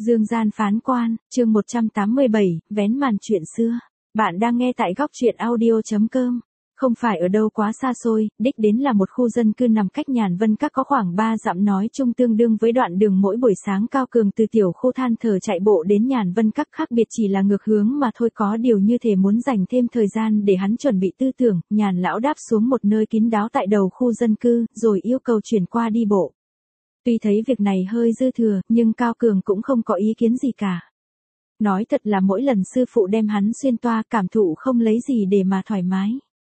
Dương gian phán quan, chương 187, vén màn chuyện xưa. Bạn đang nghe tại góc truyện audio.com. Không phải ở đâu quá xa xôi, đích đến là một khu dân cư nằm cách Nhàn Vân Các có khoảng 3 dặm, nói chung tương đương với đoạn đường mỗi buổi sáng Cao Cường từ tiểu khu than thở chạy bộ đến Nhàn Vân Các, khác biệt chỉ là ngược hướng mà thôi. Có điều như thể muốn dành thêm thời gian để hắn chuẩn bị tư tưởng, Nhàn lão đáp xuống một nơi kín đáo tại đầu khu dân cư, rồi yêu cầu chuyển qua đi bộ. Tuy thấy việc này hơi dư thừa, nhưng Cao Cường cũng không có ý kiến gì cả. Nói thật là mỗi lần sư phụ đem hắn xuyên toa, cảm thụ không lấy gì để mà thoải mái.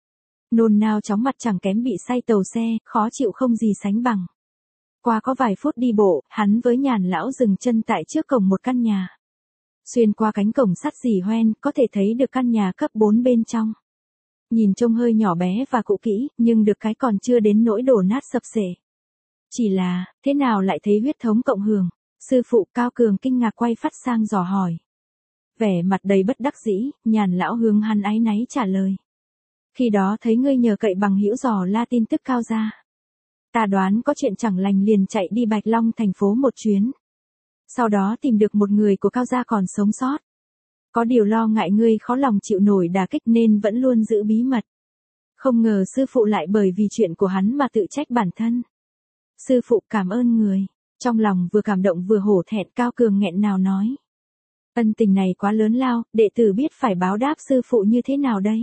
Nôn nao chóng mặt chẳng kém bị say tàu xe, khó chịu không gì sánh bằng. Qua có vài phút đi bộ, hắn với Nhàn lão dừng chân tại trước cổng một căn nhà. Xuyên qua cánh cổng sắt rỉ hoen, có thể thấy được căn nhà cấp 4 bên trong. Nhìn trông hơi nhỏ bé và cũ kỹ, nhưng được cái còn chưa đến nỗi đổ nát sập xệ. Chỉ là, thế nào lại thấy huyết thống cộng hưởng? Sư phụ. Cao Cường kinh ngạc quay phát sang dò hỏi. Vẻ mặt đầy bất đắc dĩ, Nhàn lão hướng hắn áy náy trả lời. Khi đó thấy ngươi nhờ cậy bằng hữu dò la tin tức Cao gia. Ta đoán có chuyện chẳng lành liền chạy đi Bạch Long thành phố một chuyến. Sau đó tìm được một người của Cao gia còn sống sót. Có điều lo ngại ngươi khó lòng chịu nổi đả kích nên vẫn luôn giữ bí mật. Không ngờ sư phụ lại bởi vì chuyện của hắn mà tự trách bản thân. Sư phụ cảm ơn người. Trong lòng vừa cảm động vừa hổ thẹn, Cao Cường nghẹn ngào nói. Ân tình này quá lớn lao, đệ tử biết phải báo đáp sư phụ như thế nào đây.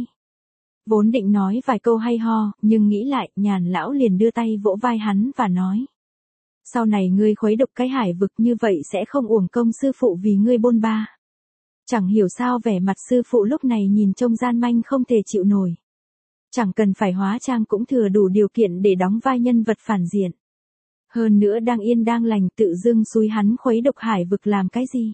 Vốn định nói vài câu hay ho, nhưng nghĩ lại, Nhàn lão liền đưa tay vỗ vai hắn và nói. Sau này ngươi khuấy độc cái hải vực như vậy sẽ không uổng công sư phụ vì ngươi bôn ba. Chẳng hiểu sao vẻ mặt sư phụ lúc này nhìn trông gian manh không thể chịu nổi. Chẳng cần phải hóa trang cũng thừa đủ điều kiện để đóng vai nhân vật phản diện. Hơn nữa đang yên đang lành tự dưng xúi hắn khuấy độc hải vực làm cái gì.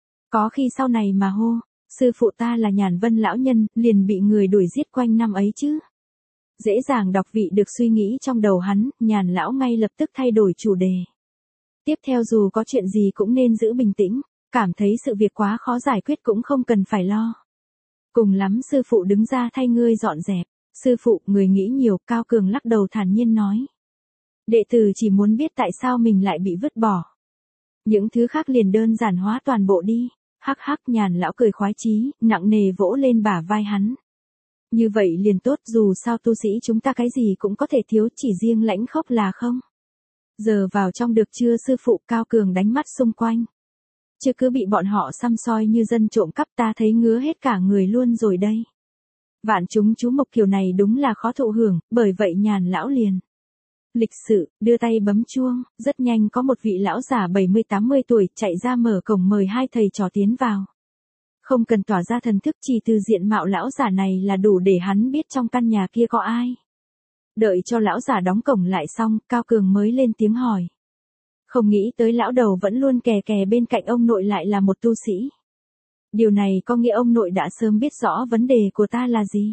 Có khi sau này mà hô, sư phụ ta là Nhàn Vân lão nhân, liền bị người đuổi giết quanh năm ấy chứ. Dễ dàng đọc vị được suy nghĩ trong đầu hắn, Nhàn lão ngay lập tức thay đổi chủ đề. Tiếp theo dù có chuyện gì cũng nên giữ bình tĩnh, cảm thấy sự việc quá khó giải quyết cũng không cần phải lo. Cùng lắm sư phụ đứng ra thay ngươi dọn dẹp. Sư phụ, người nghĩ nhiều. Cao Cường lắc đầu thản nhiên nói. Đệ tử chỉ muốn biết tại sao mình lại bị vứt bỏ. Những thứ khác liền đơn giản hóa toàn bộ đi. Hắc hắc. Nhàn lão cười khoái chí, nặng nề vỗ lên bả vai hắn. Như vậy liền tốt, dù sao tu sĩ chúng ta cái gì cũng có thể thiếu, chỉ riêng lãnh khốc là không. Giờ vào trong được chưa sư phụ? Cao Cường đánh mắt xung quanh. Chứ cứ bị bọn họ săm soi như dân trộm cắp, ta thấy ngứa hết cả người luôn rồi đây. Vạn chúng chú mục kiểu này đúng là khó thụ hưởng, bởi vậy Nhàn lão liền. Lịch sự, đưa tay bấm chuông, rất nhanh có một vị lão giả 70-80 tuổi chạy ra mở cổng mời hai thầy trò tiến vào. Không cần tỏa ra thần thức, chỉ từ diện mạo lão giả này là đủ để hắn biết trong căn nhà kia có ai. Đợi cho lão giả đóng cổng lại xong, Cao Cường mới lên tiếng hỏi. Không nghĩ tới lão đầu vẫn luôn kè kè bên cạnh ông nội lại là một tu sĩ. Điều này có nghĩa ông nội đã sớm biết rõ vấn đề của ta là gì?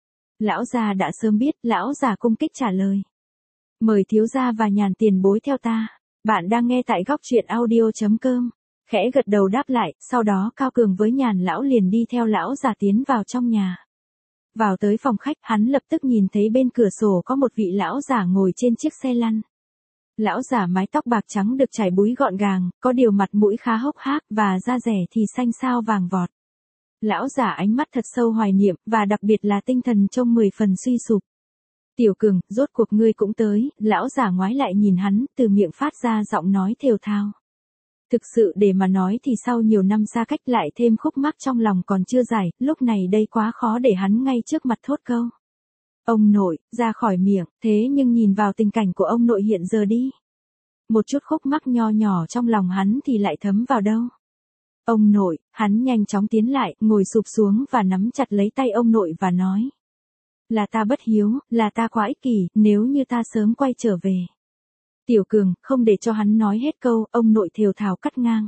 Lão già đã sớm biết, lão già cung kích trả lời. Mời thiếu gia và Nhàn tiền bối theo ta. Bạn đang nghe tại góc truyện audio.com. Khẽ gật đầu đáp lại, sau đó Cao Cường với Nhàn lão liền đi theo lão già tiến vào trong nhà. Vào tới phòng khách, hắn lập tức nhìn thấy bên cửa sổ có một vị lão già ngồi trên chiếc xe lăn. Lão già mái tóc bạc trắng được chải búi gọn gàng, có điều mặt mũi khá hốc hác và da dẻ thì xanh xao vàng vọt. Lão già ánh mắt thật sâu hoài niệm, và đặc biệt là tinh thần trông 10 phần suy sụp. Tiểu Cường, rốt cuộc ngươi cũng tới. Lão già ngoái lại nhìn hắn, từ miệng phát ra giọng nói thều thào. Thực sự để mà nói thì sau nhiều năm xa cách lại thêm khúc mắc trong lòng còn chưa giải, lúc này đây quá khó để hắn ngay trước mặt thốt câu. Ông nội, ra khỏi miệng, thế nhưng nhìn vào tình cảnh của ông nội hiện giờ đi. Một chút khúc mắc nho nhỏ trong lòng hắn thì lại thấm vào đâu. Ông nội, hắn nhanh chóng tiến lại, ngồi sụp xuống và nắm chặt lấy tay ông nội và nói. Là ta bất hiếu, là ta quá ích kỷ, nếu như ta sớm quay trở về. Tiểu Cường, không để cho hắn nói hết câu, ông nội thều thào cắt ngang.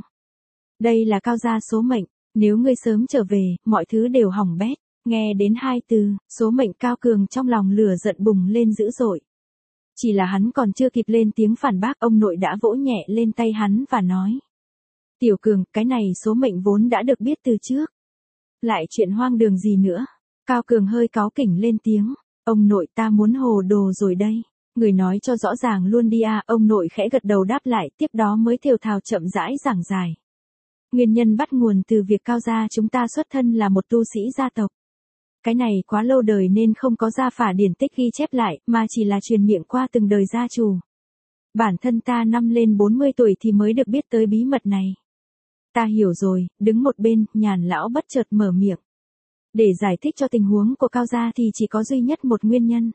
Đây là Cao gia số mệnh, nếu ngươi sớm trở về, mọi thứ đều hỏng bét. Nghe đến hai từ, số mệnh, Cao Cường trong lòng lửa giận bùng lên dữ dội. Chỉ là hắn còn chưa kịp lên tiếng phản bác, ông nội đã vỗ nhẹ lên tay hắn và nói. Tiểu Cường, cái này số mệnh vốn đã được biết từ trước. Lại chuyện hoang đường gì nữa? Cao Cường hơi cáu kỉnh lên tiếng. Ông nội, ta muốn hồ đồ rồi đây. Người nói cho rõ ràng luôn đi à. Ông nội khẽ gật đầu đáp lại, tiếp đó mới thều thào chậm rãi giảng giải. Nguyên nhân bắt nguồn từ việc Cao gia chúng ta xuất thân là một tu sĩ gia tộc. Cái này quá lâu đời nên không có gia phả điển tích ghi chép lại, mà chỉ là truyền miệng qua từng đời gia chủ. Bản thân ta năm lên 40 tuổi thì mới được biết tới bí mật này. Ta hiểu rồi, đứng một bên, Nhàn lão bất chợt mở miệng. Để giải thích cho tình huống của Cao gia thì chỉ có duy nhất một nguyên nhân.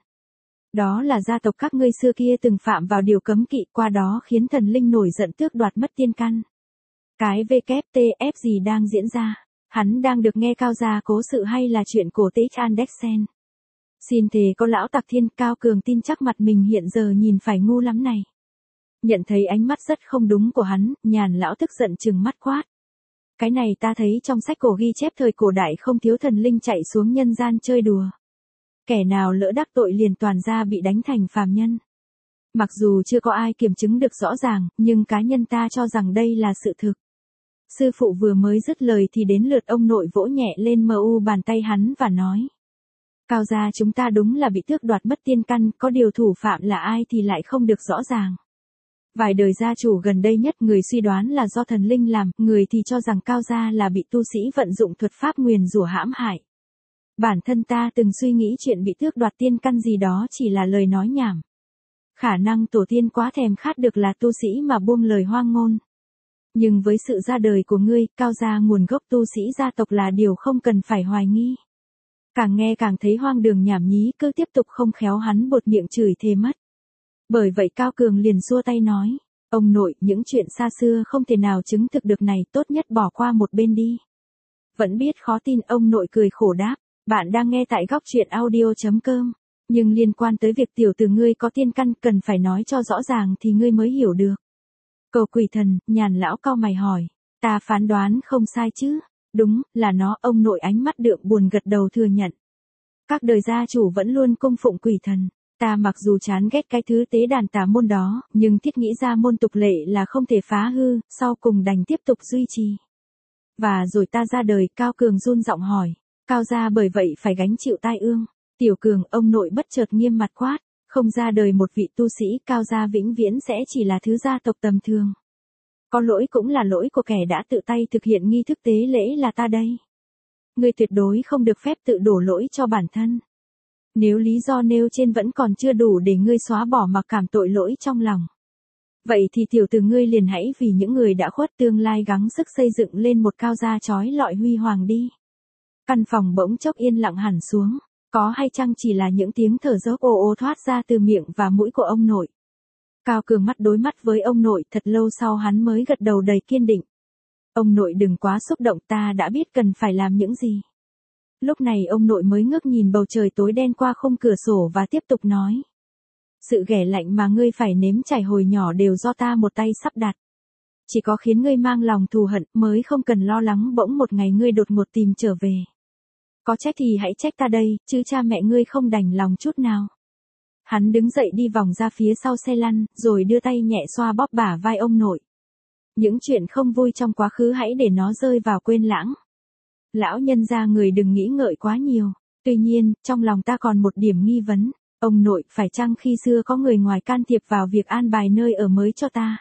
Đó là gia tộc các ngươi xưa kia từng phạm vào điều cấm kỵ, qua đó khiến thần linh nổi giận tước đoạt mất tiên căn. Cái WTF gì đang diễn ra? Hắn đang được nghe Cao gia cố sự hay là chuyện cổ tích Andersen? Xin thề có lão tặc thiên, Cao Cường tin chắc mặt mình hiện giờ nhìn phải ngu lắm này. Nhận thấy ánh mắt rất không đúng của hắn, Nhàn lão tức giận trừng mắt quát. Cái này ta thấy trong sách cổ ghi chép thời cổ đại không thiếu thần linh chạy xuống nhân gian chơi đùa. Kẻ nào lỡ đắc tội liền toàn ra bị đánh thành phàm nhân. Mặc dù chưa có ai kiểm chứng được rõ ràng, nhưng cá nhân ta cho rằng đây là sự thực. Sư phụ vừa mới dứt lời thì đến lượt ông nội vỗ nhẹ lên bàn tay hắn và nói. Cao gia chúng ta đúng là bị tước đoạt mất tiên căn, có điều thủ phạm là ai thì lại không được rõ ràng. Vài đời gia chủ gần đây nhất người suy đoán là do thần linh làm, người thì cho rằng Cao gia là bị tu sĩ vận dụng thuật pháp nguyền rủa hãm hại. Bản thân ta từng suy nghĩ chuyện bị tước đoạt tiên căn gì đó chỉ là lời nói nhảm. Khả năng tổ tiên quá thèm khát được là tu sĩ mà buông lời hoang ngôn. Nhưng với sự ra đời của ngươi, Cao gia nguồn gốc tu sĩ gia tộc là điều không cần phải hoài nghi. Càng nghe càng thấy hoang đường nhảm nhí, cứ tiếp tục không khéo hắn buột miệng chửi thề mất. Bởi vậy Cao Cường liền xua tay nói, ông nội, những chuyện xa xưa không thể nào chứng thực được này, tốt nhất bỏ qua một bên đi. Vẫn biết khó tin, ông nội cười khổ đáp, bạn đang nghe tại góc truyện audio.com, nhưng liên quan tới việc tiểu tử ngươi có tiên căn cần phải nói cho rõ ràng thì ngươi mới hiểu được. Cầu quỷ thần, Nhàn lão cau mày hỏi, ta phán đoán không sai chứ? Đúng, là nó, ông nội ánh mắt đượm buồn gật đầu thừa nhận. Các đời gia chủ vẫn luôn cung phụng quỷ thần. Ta mặc dù chán ghét cái thứ tế đàn tà môn đó, nhưng thiết nghĩ ra môn tục lệ là không thể phá hư, sau cùng đành tiếp tục duy trì. Và rồi ta ra đời, Cao Cường run giọng hỏi, Cao gia bởi vậy phải gánh chịu tai ương. Tiểu Cường, ông nội bất chợt nghiêm mặt quát, không ra đời một vị tu sĩ, Cao gia vĩnh viễn sẽ chỉ là thứ gia tộc tầm thường. Có lỗi cũng là lỗi của kẻ đã tự tay thực hiện nghi thức tế lễ là ta đây. Ngươi tuyệt đối không được phép tự đổ lỗi cho bản thân. Nếu lý do nêu trên vẫn còn chưa đủ để ngươi xóa bỏ mặc cảm tội lỗi trong lòng. Vậy thì tiểu tử ngươi liền hãy vì những người đã khuất tương lai gắng sức xây dựng lên một Cao gia chói lọi huy hoàng đi. Căn phòng bỗng chốc yên lặng hẳn xuống, có hay chăng chỉ là những tiếng thở dốc ồ ồ thoát ra từ miệng và mũi của ông nội. Cao Cường mắt đối mắt với ông nội, thật lâu sau hắn mới gật đầu đầy kiên định. Ông nội đừng quá xúc động, ta đã biết cần phải làm những gì. Lúc này ông nội mới ngước nhìn bầu trời tối đen qua khung cửa sổ và tiếp tục nói. Sự ghẻ lạnh mà ngươi phải nếm trải hồi nhỏ đều do ta một tay sắp đặt. Chỉ có khiến ngươi mang lòng thù hận mới không cần lo lắng bỗng một ngày ngươi đột ngột tìm trở về. Có trách thì hãy trách ta đây, chứ cha mẹ ngươi không đành lòng chút nào. Hắn đứng dậy đi vòng ra phía sau xe lăn, rồi đưa tay nhẹ xoa bóp bả vai ông nội. Những chuyện không vui trong quá khứ hãy để nó rơi vào quên lãng. Lão nhân gia người đừng nghĩ ngợi quá nhiều. Tuy nhiên, trong lòng ta còn một điểm nghi vấn. Ông nội, phải chăng khi xưa có người ngoài can thiệp vào việc an bài nơi ở mới cho ta?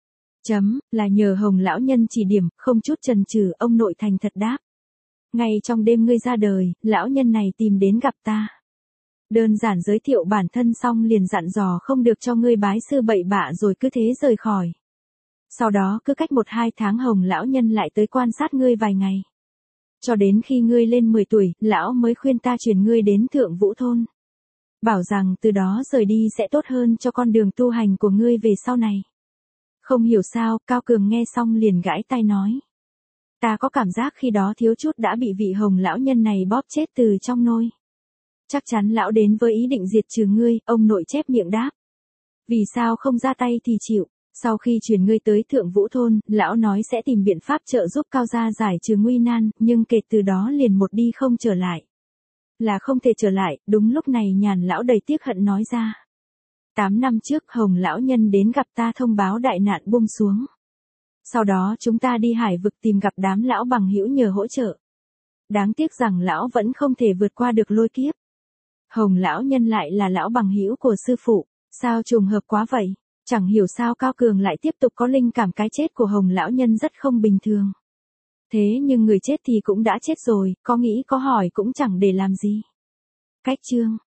Là nhờ Hồng lão nhân chỉ điểm, không chút chần chừ, ông nội thành thật đáp. Ngay trong đêm ngươi ra đời, lão nhân này tìm đến gặp ta. Đơn giản giới thiệu bản thân xong liền dặn dò không được cho ngươi bái sư bậy bạ rồi cứ thế rời khỏi. Sau đó cứ cách 1-2 tháng Hồng lão nhân lại tới quan sát ngươi vài ngày. Cho đến khi ngươi lên 10 tuổi, lão mới khuyên ta chuyển ngươi đến Thượng Vũ Thôn. Bảo rằng từ đó rời đi sẽ tốt hơn cho con đường tu hành của ngươi về sau này. Không hiểu sao, Cao Cường nghe xong liền gãi tai nói. Ta có cảm giác khi đó thiếu chút đã bị vị Hồng lão nhân này bóp chết từ trong nôi. Chắc chắn lão đến với ý định diệt trừ ngươi, ông nội chép miệng đáp. Vì sao không ra tay thì chịu? Sau khi chuyển ngươi tới Thượng Vũ Thôn, lão nói sẽ tìm biện pháp trợ giúp Cao gia giải trừ nguy nan, nhưng kể từ đó liền một đi không trở lại. Là không thể trở lại, đúng lúc này Nhàn lão đầy tiếc hận nói ra. 8 năm trước Hồng lão nhân đến gặp ta thông báo đại nạn buông xuống. Sau đó chúng ta đi hải vực tìm gặp đám lão bằng hữu nhờ hỗ trợ. Đáng tiếc rằng lão vẫn không thể vượt qua được lôi kiếp. Hồng lão nhân lại là lão bằng hữu của sư phụ, sao trùng hợp quá vậy? Chẳng hiểu sao Cao Cường lại tiếp tục có linh cảm cái chết của Hồng lão nhân rất không bình thường. Thế nhưng người chết thì cũng đã chết rồi, có nghĩ có hỏi cũng chẳng để làm gì. Cách chương